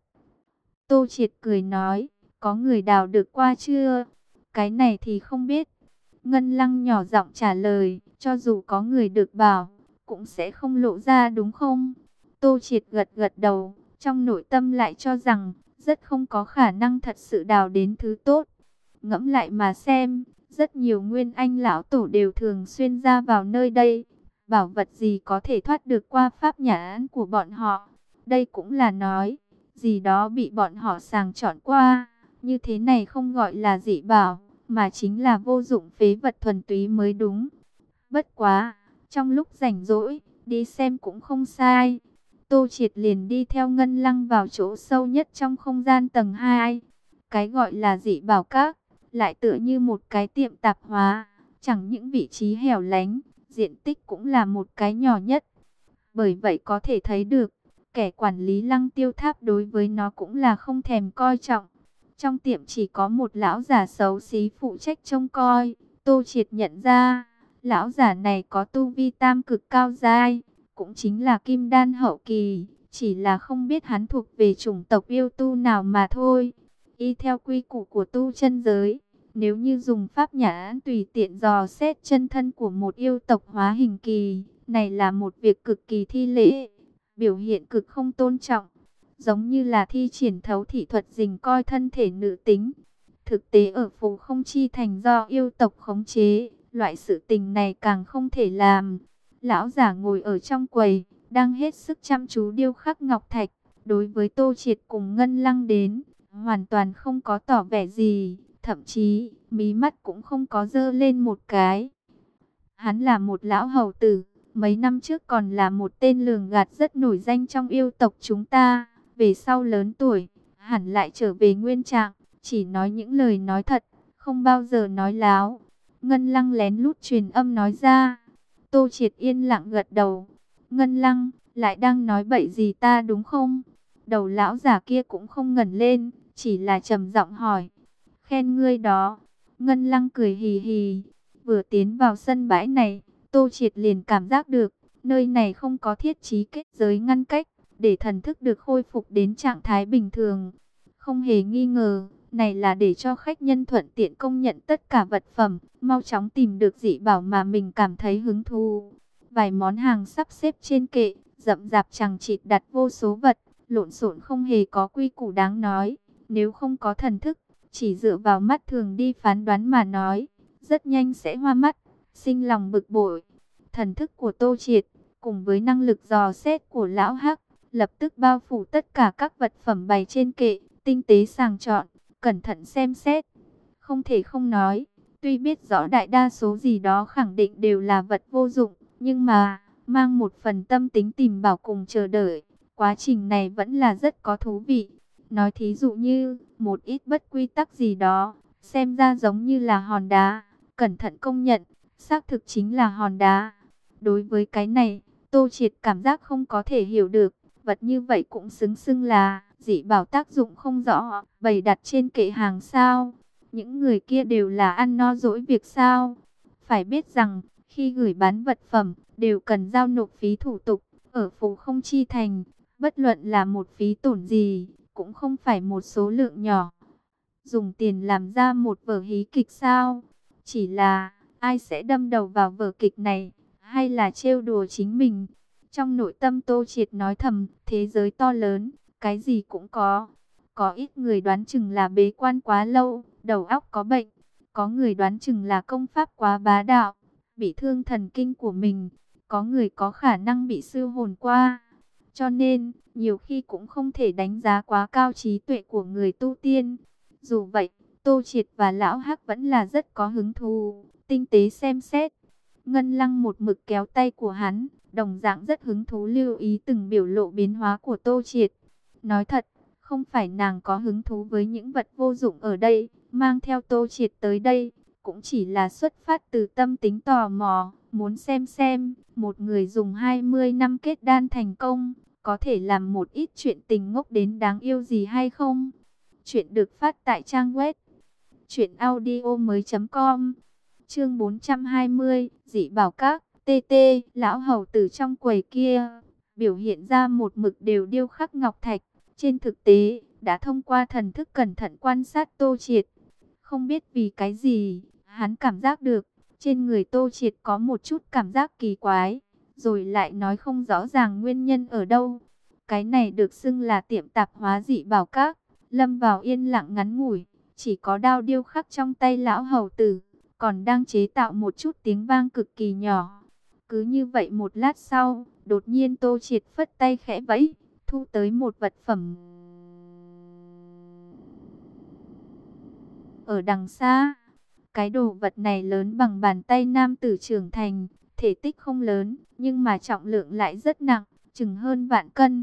Tô Triệt cười nói, có người đào được qua chưa? Cái này thì không biết. Ngân Lăng nhỏ giọng trả lời, cho dù có người được bảo, cũng sẽ không lộ ra đúng không? Tô Triệt gật gật đầu, trong nội tâm lại cho rằng, rất không có khả năng thật sự đào đến thứ tốt. Ngẫm lại mà xem, rất nhiều nguyên anh lão tổ đều thường xuyên ra vào nơi đây. Bảo vật gì có thể thoát được qua pháp nhãn của bọn họ? Đây cũng là nói, gì đó bị bọn họ sàng chọn qua. Như thế này không gọi là dị bảo, mà chính là vô dụng phế vật thuần túy mới đúng. Bất quá, trong lúc rảnh rỗi, đi xem cũng không sai. Tô Triệt liền đi theo Ngân Lăng vào chỗ sâu nhất trong không gian tầng hai. Cái gọi là dị bảo các, lại tựa như một cái tiệm tạp hóa, chẳng những vị trí hẻo lánh, diện tích cũng là một cái nhỏ nhất. Bởi vậy có thể thấy được, kẻ quản lý Lăng Tiêu Tháp đối với nó cũng là không thèm coi trọng. Trong tiệm chỉ có một lão giả xấu xí phụ trách trông coi. Tô Triệt nhận ra, lão giả này có tu vi tam cực cao giai, cũng chính là kim đan hậu kỳ, chỉ là không biết hắn thuộc về chủng tộc yêu tu nào mà thôi. Y theo quy củ của tu chân giới, nếu như dùng pháp nhãn tùy tiện dò xét chân thân của một yêu tộc hóa hình kỳ, này là một việc cực kỳ thi lễ, biểu hiện cực không tôn trọng, giống như là thi triển thấu thị thuật dình coi thân thể nữ tính. Thực tế ở Phù Không Chi Thành do yêu tộc khống chế, loại sự tình này càng không thể làm. Lão giả ngồi ở trong quầy, đang hết sức chăm chú điêu khắc ngọc thạch, đối với Tô Triệt cùng Ngân Lăng đến, hoàn toàn không có tỏ vẻ gì, thậm chí mí mắt cũng không có dơ lên một cái. Hắn là một lão hầu tử, mấy năm trước còn là một tên lường gạt rất nổi danh trong yêu tộc chúng ta, về sau lớn tuổi, hẳn lại trở về nguyên trạng, chỉ nói những lời nói thật, không bao giờ nói láo. Ngân Lăng lén lút truyền âm nói ra. Tô Triệt yên lặng gật đầu. Ngân Lăng, lại đang nói bậy gì ta đúng không? Đầu lão giả kia cũng không ngẩng lên, chỉ là trầm giọng hỏi. Khen ngươi đó. Ngân Lăng cười hì hì. Vừa tiến vào sân bãi này, Tô Triệt liền cảm giác được, nơi này không có thiết trí kết giới ngăn cách, để thần thức được khôi phục đến trạng thái bình thường. Không hề nghi ngờ, này là để cho khách nhân thuận tiện công nhận tất cả vật phẩm, mau chóng tìm được dị bảo mà mình cảm thấy hứng thú. Vài món hàng sắp xếp trên kệ, rậm rạp chằng chịt đặt vô số vật, lộn xộn không hề có quy củ đáng nói. Nếu không có thần thức, chỉ dựa vào mắt thường đi phán đoán mà nói, rất nhanh sẽ hoa mắt, sinh lòng bực bội. Thần thức của Tô Triệt, cùng với năng lực dò xét của Lão Hắc, lập tức bao phủ tất cả các vật phẩm bày trên kệ, tinh tế sàng chọn, cẩn thận xem xét. Không thể không nói, tuy biết rõ đại đa số gì đó khẳng định đều là vật vô dụng, nhưng mà, mang một phần tâm tính tìm bảo cùng chờ đợi, quá trình này vẫn là rất có thú vị. Nói thí dụ như, một ít bất quy tắc gì đó, xem ra giống như là hòn đá, cẩn thận công nhận, xác thực chính là hòn đá. Đối với cái này, Tô Triệt cảm giác không có thể hiểu được, vật như vậy cũng xứng xưng là dị bảo tác dụng không rõ, bày đặt trên kệ hàng sao. Những người kia đều là ăn no dỗi việc sao. Phải biết rằng, khi gửi bán vật phẩm, đều cần giao nộp phí thủ tục. Ở Phù Không Chi Thành, bất luận là một phí tổn gì, cũng không phải một số lượng nhỏ. Dùng tiền làm ra một vở hí kịch sao? Chỉ là, ai sẽ đâm đầu vào vở kịch này? Hay là trêu đùa chính mình? Trong nội tâm Tô Triệt nói thầm, thế giới to lớn, cái gì cũng có. Có ít người đoán chừng là bế quan quá lâu, đầu óc có bệnh. Có người đoán chừng là công pháp quá bá đạo, bị thương thần kinh của mình. Có người có khả năng bị sư hồn qua. Cho nên, nhiều khi cũng không thể đánh giá quá cao trí tuệ của người tu tiên. Dù vậy, Tô Triệt và Lão Hắc vẫn là rất có hứng thú, tinh tế xem xét. Ngân Lăng một mực kéo tay của hắn, đồng dạng rất hứng thú lưu ý từng biểu lộ biến hóa của Tô Triệt. Nói thật, không phải nàng có hứng thú với những vật vô dụng ở đây, mang theo Tô Triệt tới đây, cũng chỉ là xuất phát từ tâm tính tò mò, muốn xem xem, một người dùng hai mươi năm kết đan thành công, có thể làm một ít chuyện tình ngốc đến đáng yêu gì hay không? Chuyện được phát tại trang web truyện audio mới chấm com. Chương bốn trăm hai mươi, dị bảo các, tê tê, lão hầu tử trong quầy kia, biểu hiện ra một mực đều điêu khắc ngọc thạch. Trên thực tế, đã thông qua thần thức cẩn thận quan sát Tô Triệt. Không biết vì cái gì, hắn cảm giác được, trên người Tô Triệt có một chút cảm giác kỳ quái, rồi lại nói không rõ ràng nguyên nhân ở đâu. Cái này được xưng là tiệm tạp hóa dị bảo các, lâm vào yên lặng ngắn ngủi, chỉ có đao điêu khắc trong tay lão hầu tử, còn đang chế tạo một chút tiếng vang cực kỳ nhỏ. Cứ như vậy một lát sau, đột nhiên Tô Triệt phất tay khẽ vẫy, thu tới một vật phẩm. Ở đằng xa, cái đồ vật này lớn bằng bàn tay nam tử trưởng thành, thể tích không lớn, nhưng mà trọng lượng lại rất nặng, chừng hơn vạn cân.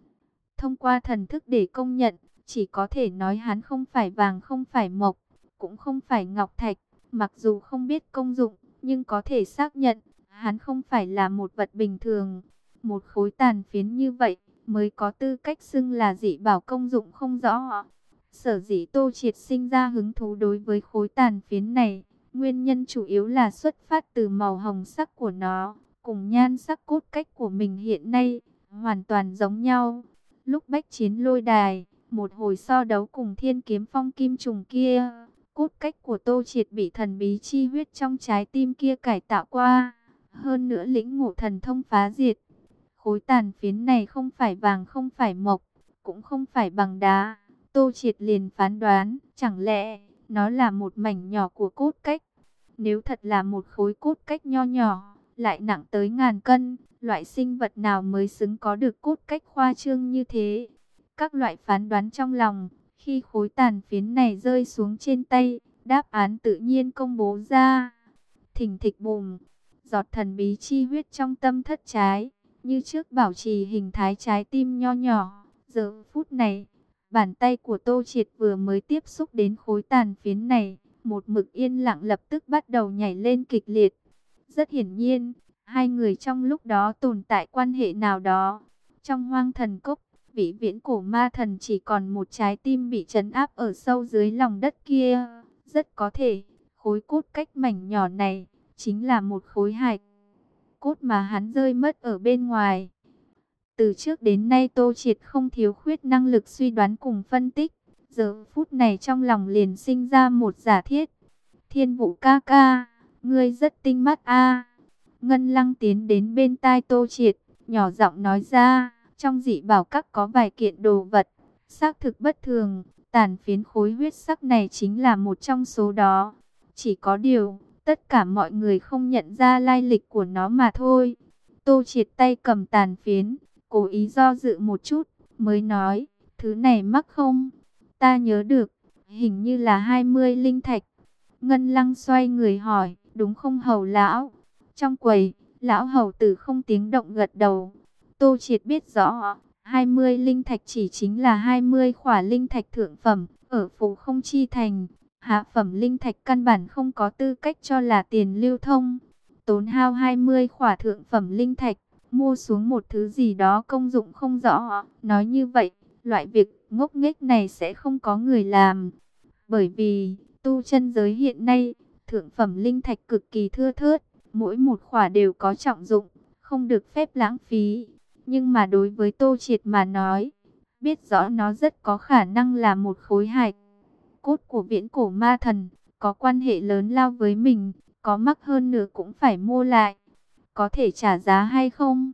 Thông qua thần thức để công nhận, chỉ có thể nói hắn không phải vàng không phải mộc, cũng không phải ngọc thạch. Mặc dù không biết công dụng, nhưng có thể xác nhận, hắn không phải là một vật bình thường. Một khối tàn phiến như vậy, mới có tư cách xưng là dị bảo công dụng không rõ. Sở dĩ Tô Triệt sinh ra hứng thú đối với khối tàn phiến này, nguyên nhân chủ yếu là xuất phát từ màu hồng sắc của nó, cùng nhan sắc cốt cách của mình hiện nay, hoàn toàn giống nhau. Lúc bách chiến lôi đài, một hồi so đấu cùng thiên kiếm phong kim trùng kia, cốt cách của Tô Triệt bị thần bí chi huyết trong trái tim kia cải tạo qua, hơn nữa lĩnh ngộ thần thông phá diệt. Khối tàn phiến này không phải vàng không phải mộc, cũng không phải bằng đá. Tô Triệt liền phán đoán, chẳng lẽ nó là một mảnh nhỏ của cốt cách? Nếu thật là một khối cốt cách nho nhỏ, lại nặng tới ngàn cân, loại sinh vật nào mới xứng có được cốt cách khoa trương như thế? Các loại phán đoán trong lòng, khi khối tàn phiến này rơi xuống trên tay, đáp án tự nhiên công bố ra. Thình thịch bùm, giọt thần bí chi huyết trong tâm thất trái, như trước bảo trì hình thái trái tim nho nhỏ. Giờ phút này, bàn tay của Tô Triệt vừa mới tiếp xúc đến khối tàn phiến này, một mực yên lặng lập tức bắt đầu nhảy lên kịch liệt. Rất hiển nhiên, hai người trong lúc đó tồn tại quan hệ nào đó. Trong hoang thần cốc, vị viễn cổ ma thần chỉ còn một trái tim bị trấn áp ở sâu dưới lòng đất kia. Rất có thể, khối cốt cách mảnh nhỏ này, chính là một khối hài cốt mà hắn rơi mất ở bên ngoài. Từ trước đến nay Tô Triệt không thiếu khuyết năng lực suy đoán cùng phân tích. Giờ phút này trong lòng liền sinh ra một giả thiết. Thiên Vũ ca ca, ngươi rất tinh mắt a. Ngân Lăng tiến đến bên tai Tô Triệt, nhỏ giọng nói ra, trong dị bảo các có vài kiện đồ vật, xác thực bất thường, tàn phiến khối huyết sắc này chính là một trong số đó. Chỉ có điều, tất cả mọi người không nhận ra lai lịch của nó mà thôi. Tô Triệt tay cầm tàn phiến, cố ý do dự một chút, mới nói, thứ này mắc không? Ta nhớ được, hình như là hai mươi linh thạch. Ngân Lăng xoay người hỏi, đúng không hầu lão? Trong quầy, lão hầu tử không tiếng động gật đầu. Tô Triệt biết rõ, hai mươi linh thạch chỉ chính là hai mươi khỏa linh thạch thượng phẩm, ở Phù Không Chi Thành. Hạ phẩm linh thạch căn bản không có tư cách cho là tiền lưu thông. Tốn hao hai mươi khỏa thượng phẩm linh thạch, mua xuống một thứ gì đó công dụng không rõ. Nói như vậy, loại việc ngốc nghếch này sẽ không có người làm. Bởi vì, tu chân giới hiện nay, thượng phẩm linh thạch cực kỳ thưa thớt, mỗi một khỏa đều có trọng dụng, không được phép lãng phí. Nhưng mà đối với Tô Triệt mà nói, biết rõ nó rất có khả năng là một khối hài cốt của viễn cổ ma thần, có quan hệ lớn lao với mình, có mắc hơn nữa cũng phải mua lại. Có thể trả giá hay không?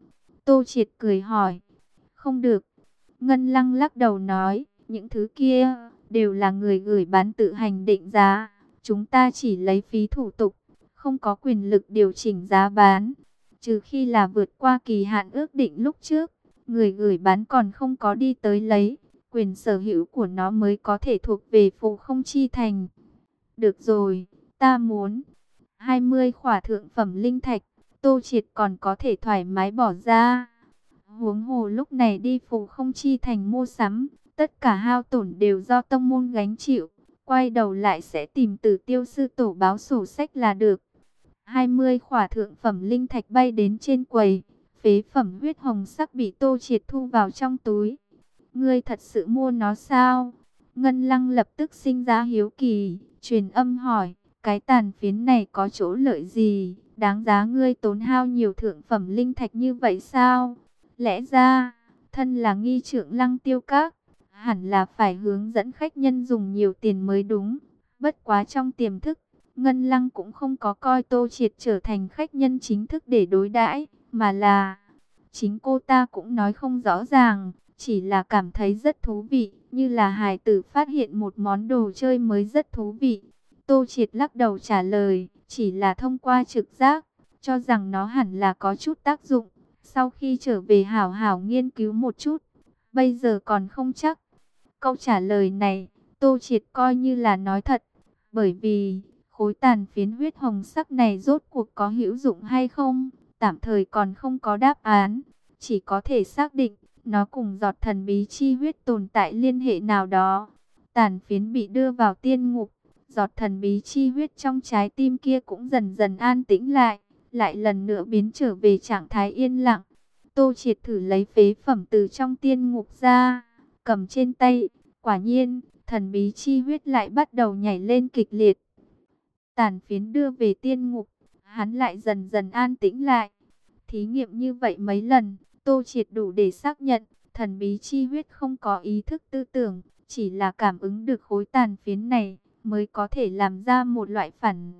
Tô Triệt cười hỏi. Không được. Ngân Lăng lắc đầu nói, những thứ kia đều là người gửi bán tự hành định giá. Chúng ta chỉ lấy phí thủ tục, không có quyền lực điều chỉnh giá bán. Trừ khi là vượt qua kỳ hạn ước định lúc trước, người gửi bán còn không có đi tới lấy, quyền sở hữu của nó mới có thể thuộc về Phù Không Chi Thành. Được rồi, ta muốn hai mươi khỏa thượng phẩm linh thạch, Tô Triệt còn có thể thoải mái bỏ ra. Huống hồ lúc này đi Phù Không Chi Thành mua sắm, tất cả hao tổn đều do tông môn gánh chịu. Quay đầu lại sẽ tìm Tử Tiêu sư tổ báo sổ sách là được. hai mươi khỏa thượng phẩm linh thạch bay đến trên quầy, phế phẩm huyết hồng sắc bị Tô Triệt thu vào trong túi. Ngươi thật sự mua nó sao? Ngân Lăng lập tức sinh ra hiếu kỳ, truyền âm hỏi, cái tàn phiến này có chỗ lợi gì? Đáng giá ngươi tốn hao nhiều thượng phẩm linh thạch như vậy sao? Lẽ ra, thân là nghi trưởng Lăng Tiêu Các, hẳn là phải hướng dẫn khách nhân dùng nhiều tiền mới đúng. Bất quá trong tiềm thức, Ngân Lăng cũng không có coi Tô Triệt trở thành khách nhân chính thức để đối đãi, mà là chính cô ta cũng nói không rõ ràng, chỉ là cảm thấy rất thú vị, như là hài tử phát hiện một món đồ chơi mới rất thú vị. Tô Triệt lắc đầu trả lời, chỉ là thông qua trực giác, cho rằng nó hẳn là có chút tác dụng. Sau khi trở về hảo hảo nghiên cứu một chút, bây giờ còn không chắc. Câu trả lời này, Tô Triệt coi như là nói thật, bởi vì khối tàn phiến huyết hồng sắc này rốt cuộc có hữu dụng hay không, tạm thời còn không có đáp án, chỉ có thể xác định nó cùng giọt thần bí chi huyết tồn tại liên hệ nào đó. Tàn phiến bị đưa vào tiên ngục, giọt thần bí chi huyết trong trái tim kia cũng dần dần an tĩnh lại, lại lần nữa biến trở về trạng thái yên lặng. Tô Triệt thử lấy phế phẩm từ trong tiên ngục ra, cầm trên tay, quả nhiên, thần bí chi huyết lại bắt đầu nhảy lên kịch liệt. Tàn phiến đưa về tiên ngục, hắn lại dần dần an tĩnh lại. Thí nghiệm như vậy mấy lần, Tô Triệt đủ để xác nhận, thần bí chi huyết không có ý thức tư tưởng, chỉ là cảm ứng được khối tàn phiến này, mới có thể làm ra một loại phản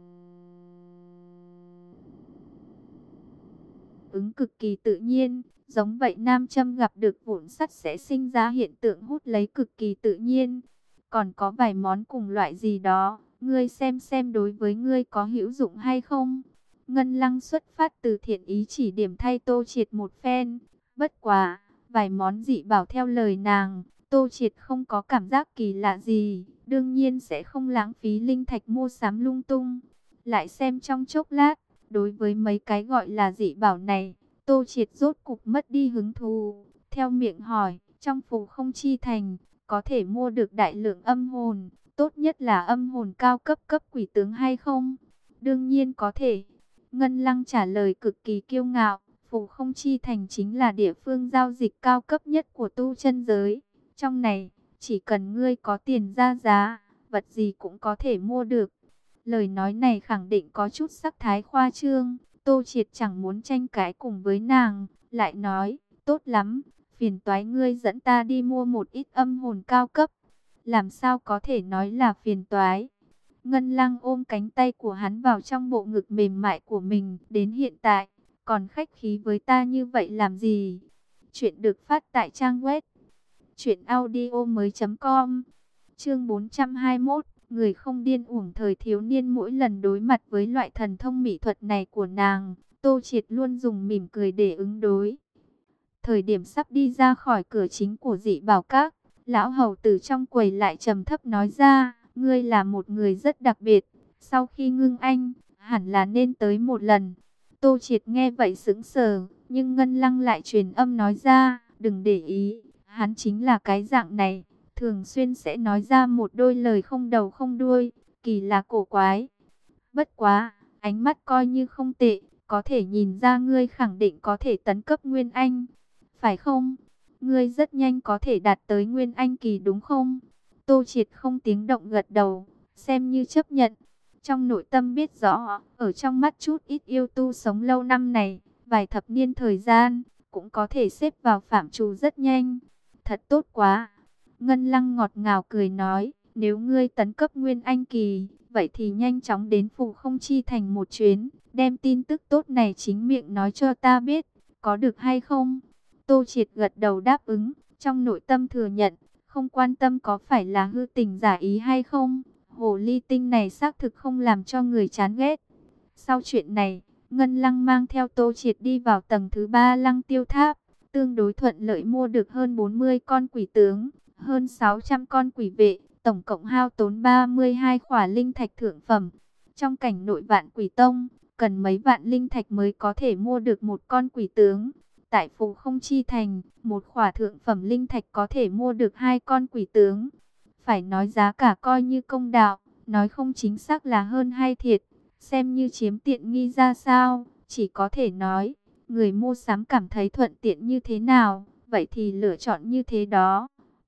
ứng cực kỳ tự nhiên. Giống vậy nam châm gặp được vụn sắt sẽ sinh ra hiện tượng hút lấy cực kỳ tự nhiên. Còn có vài món cùng loại gì đó, ngươi xem xem đối với ngươi có hữu dụng hay không. Ngân Lăng xuất phát từ thiện ý chỉ điểm thay Tô Triệt một phen. Bất quá, vài món dị bảo theo lời nàng, Tô Triệt không có cảm giác kỳ lạ gì, đương nhiên sẽ không lãng phí linh thạch mua sắm lung tung. Lại xem trong chốc lát, đối với mấy cái gọi là dị bảo này, Tô Triệt rốt cục mất đi hứng thú, theo miệng hỏi, trong Phù Không Chi Thành, có thể mua được đại lượng âm hồn, tốt nhất là âm hồn cao cấp cấp quỷ tướng hay không? Đương nhiên có thể. Ngân Lăng trả lời cực kỳ kiêu ngạo, Phù Không Chi Thành chính là địa phương giao dịch cao cấp nhất của tu chân giới. Trong này, chỉ cần ngươi có tiền ra giá, vật gì cũng có thể mua được. Lời nói này khẳng định có chút sắc thái khoa trương. Tô Triệt chẳng muốn tranh cãi cùng với nàng, lại nói, tốt lắm, phiền toái ngươi dẫn ta đi mua một ít âm hồn cao cấp. Làm sao có thể nói là phiền toái? Ngân Lăng ôm cánh tay của hắn vào trong bộ ngực mềm mại của mình, đến hiện tại, còn khách khí với ta như vậy làm gì? Chuyện được phát tại trang web truyện audio mới chấm com. Chương bốn trăm hai mươi mốt, người không điên uổng thời thiếu niên. Mỗi lần đối mặt với loại thần thông mỹ thuật này của nàng, Tô Triệt luôn dùng mỉm cười để ứng đối. Thời điểm sắp đi ra khỏi cửa chính của Dị Bảo Các, lão hầu tử trong quầy lại trầm thấp nói ra, ngươi là một người rất đặc biệt, sau khi ngưng anh, hẳn là nên tới một lần. Tô Triệt nghe vậy sững sờ, nhưng Ngân Lăng lại truyền âm nói ra, đừng để ý, hắn chính là cái dạng này, thường xuyên sẽ nói ra một đôi lời không đầu không đuôi, kỳ là cổ quái. Bất quá, ánh mắt coi như không tệ, có thể nhìn ra ngươi khẳng định có thể tấn cấp Nguyên Anh, phải không? Ngươi rất nhanh có thể đạt tới Nguyên Anh kỳ đúng không? Tô Triệt không tiếng động gật đầu, xem như chấp nhận. Trong nội tâm biết rõ, ở trong mắt chút ít yêu tu sống lâu năm này, vài thập niên thời gian, cũng có thể xếp vào phạm trù rất nhanh. Thật tốt quá! Ngân Lăng ngọt ngào cười nói, nếu ngươi tấn cấp Nguyên Anh kỳ, vậy thì nhanh chóng đến Phù Không Chi Thành một chuyến, đem tin tức tốt này chính miệng nói cho ta biết. có được hay không? Tô Triệt gật đầu đáp ứng, trong nội tâm thừa nhận, không quan tâm có phải là hư tình giả ý hay không. Hồ ly tinh này xác thực không làm cho người chán ghét. Sau chuyện này, Ngân Lăng mang theo Tô Triệt đi vào tầng thứ ba Lăng Tiêu Tháp, tương đối thuận lợi mua được hơn bốn mươi con quỷ tướng, hơn sáu trăm con quỷ vệ, tổng cộng hao tốn ba mươi hai khỏa linh thạch thượng phẩm. Trong cảnh nội Vạn Quỷ Tông, cần mấy vạn linh thạch mới có thể mua được một con quỷ tướng. Tại Phù Không Chi Thành, một khỏa thượng phẩm linh thạch có thể mua được hai con quỷ tướng. Phải nói giá cả coi như công đạo, nói không chính xác là hơn hay thiệt, xem như chiếm tiện nghi ra sao, chỉ có thể nói, người mua sắm cảm thấy thuận tiện như thế nào, vậy thì lựa chọn như thế đó.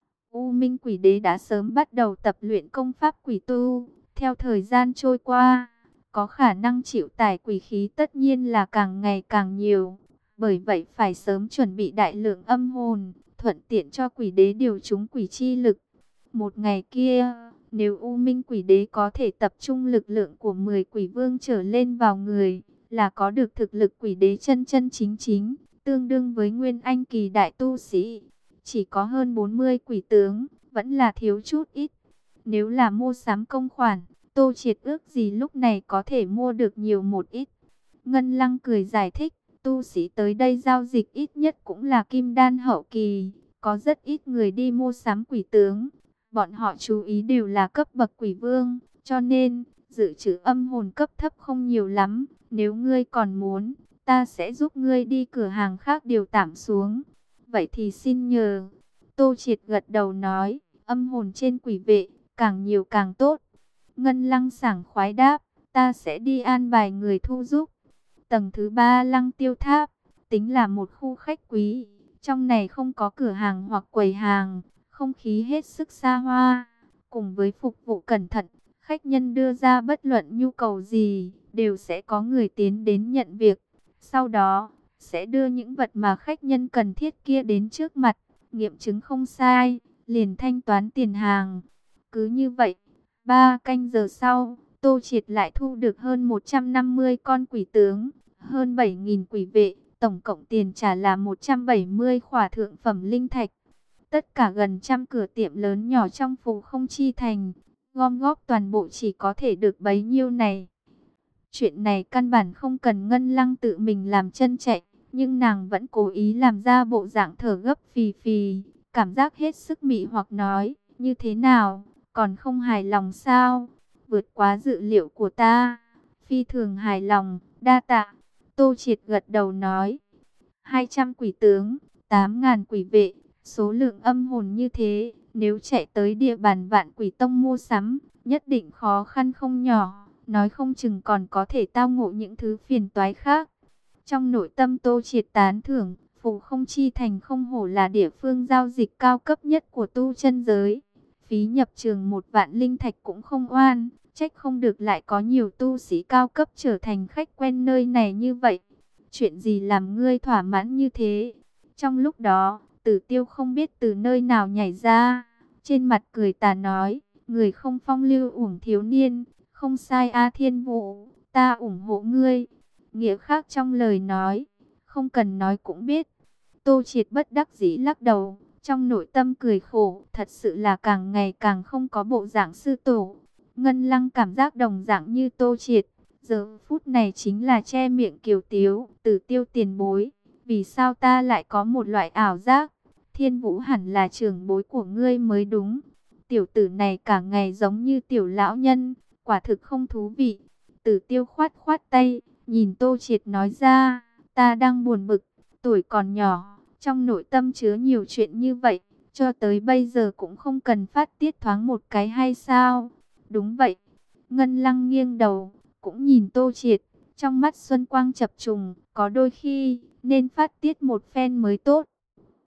U Minh Quỷ Đế đã sớm bắt đầu tập luyện công pháp quỷ tu, theo thời gian trôi qua, có khả năng chịu tải quỷ khí tất nhiên là càng ngày càng nhiều. Bởi vậy phải sớm chuẩn bị đại lượng âm hồn, thuận tiện cho quỷ đế điều trúng quỷ chi lực. Một ngày kia, nếu U Minh Quỷ Đế có thể tập trung lực lượng của mười quỷ vương trở lên vào người, là có được thực lực quỷ đế chân chân chính chính, tương đương với Nguyên Anh kỳ đại tu sĩ. Chỉ có hơn bốn mươi quỷ tướng, vẫn là thiếu chút ít. Nếu là mua sắm công khoản, Tô Triệt ước gì lúc này có thể mua được nhiều một ít. Ngân Lăng cười giải thích, tu sĩ tới đây giao dịch ít nhất cũng là kim đan hậu kỳ, có rất ít người đi mua sắm quỷ tướng. Bọn họ chú ý đều là cấp bậc quỷ vương, cho nên dự trữ âm hồn cấp thấp không nhiều lắm. Nếu ngươi còn muốn, ta sẽ giúp ngươi đi cửa hàng khác điều tạm xuống. Vậy thì xin nhờ. Tô Triệt gật đầu nói, âm hồn trên quỷ vệ, càng nhiều càng tốt. Ngân Lăng sảng khoái đáp, ta sẽ đi an bài người thu giúp. Tầng thứ ba Lăng Tiêu Tháp, tính là một khu khách quý. Trong này không có cửa hàng hoặc quầy hàng, không khí hết sức xa hoa. Cùng với phục vụ cẩn thận, khách nhân đưa ra bất luận nhu cầu gì, đều sẽ có người tiến đến nhận việc. Sau đó, sẽ đưa những vật mà khách nhân cần thiết kia đến trước mặt, nghiệm chứng không sai, liền thanh toán tiền hàng. Cứ như vậy, ba canh giờ sau, Tô Triệt lại thu được hơn một trăm năm mươi con quỷ tướng, hơn bảy nghìn quỷ vệ, tổng cộng tiền trả là một trăm bảy mươi khỏa thượng phẩm linh thạch. Tất cả gần trăm cửa tiệm lớn nhỏ trong Phù Không Chi Thành, gom góp toàn bộ chỉ có thể được bấy nhiêu này. Chuyện này căn bản không cần Ngân Lăng tự mình làm chân chạy, nhưng nàng vẫn cố ý làm ra bộ dạng thở gấp phì phì, cảm giác hết sức mị hoặc nói, như thế nào, còn không hài lòng sao? Vượt quá dự liệu của ta, phi thường hài lòng, đa tạ. Tô Triệt gật đầu nói, hai trăm quỷ tướng, tám ngàn quỷ vệ, số lượng âm hồn như thế, nếu chạy tới địa bàn Vạn Quỷ Tông mua sắm, nhất định khó khăn không nhỏ, nói không chừng còn có thể tao ngộ những thứ phiền toái khác. Trong nội tâm Tô Triệt tán thưởng, Phù Không Chi Thành không hổ là địa phương giao dịch cao cấp nhất của tu chân giới. Phí nhập trường một vạn linh thạch cũng không oan, trách không được lại có nhiều tu sĩ cao cấp trở thành khách quen nơi này như vậy. Chuyện gì làm ngươi thỏa mãn như thế? Trong lúc đó, Tử Tiêu không biết từ nơi nào nhảy ra, trên mặt cười tà nói, người không phong lưu uổng thiếu niên, không sai A Thiên Vũ, ta ủng hộ ngươi. Nghĩa khác trong lời nói, không cần nói cũng biết. Tô Triệt bất đắc dĩ lắc đầu, trong nội tâm cười khổ, thật sự là càng ngày càng không có bộ dạng sư tổ. Ngân Lăng cảm giác đồng dạng như Tô Triệt, giờ phút này chính là che miệng kiều tiếu, Tử Tiêu tiền bối. Vì sao ta lại có một loại ảo giác, Thiên Vũ hẳn là trưởng bối của ngươi mới đúng. Tiểu tử này cả ngày giống như tiểu lão nhân, quả thực không thú vị. Tử Tiêu khoát khoát tay, nhìn Tô Triệt nói ra, ta đang buồn bực, tuổi còn nhỏ, trong nội tâm chứa nhiều chuyện như vậy, cho tới bây giờ cũng không cần phát tiết thoáng một cái hay sao? Đúng vậy. Ngân Lăng nghiêng đầu, cũng nhìn Tô Triệt, trong mắt xuân quang chập trùng, có đôi khi nên phát tiết một phen mới tốt.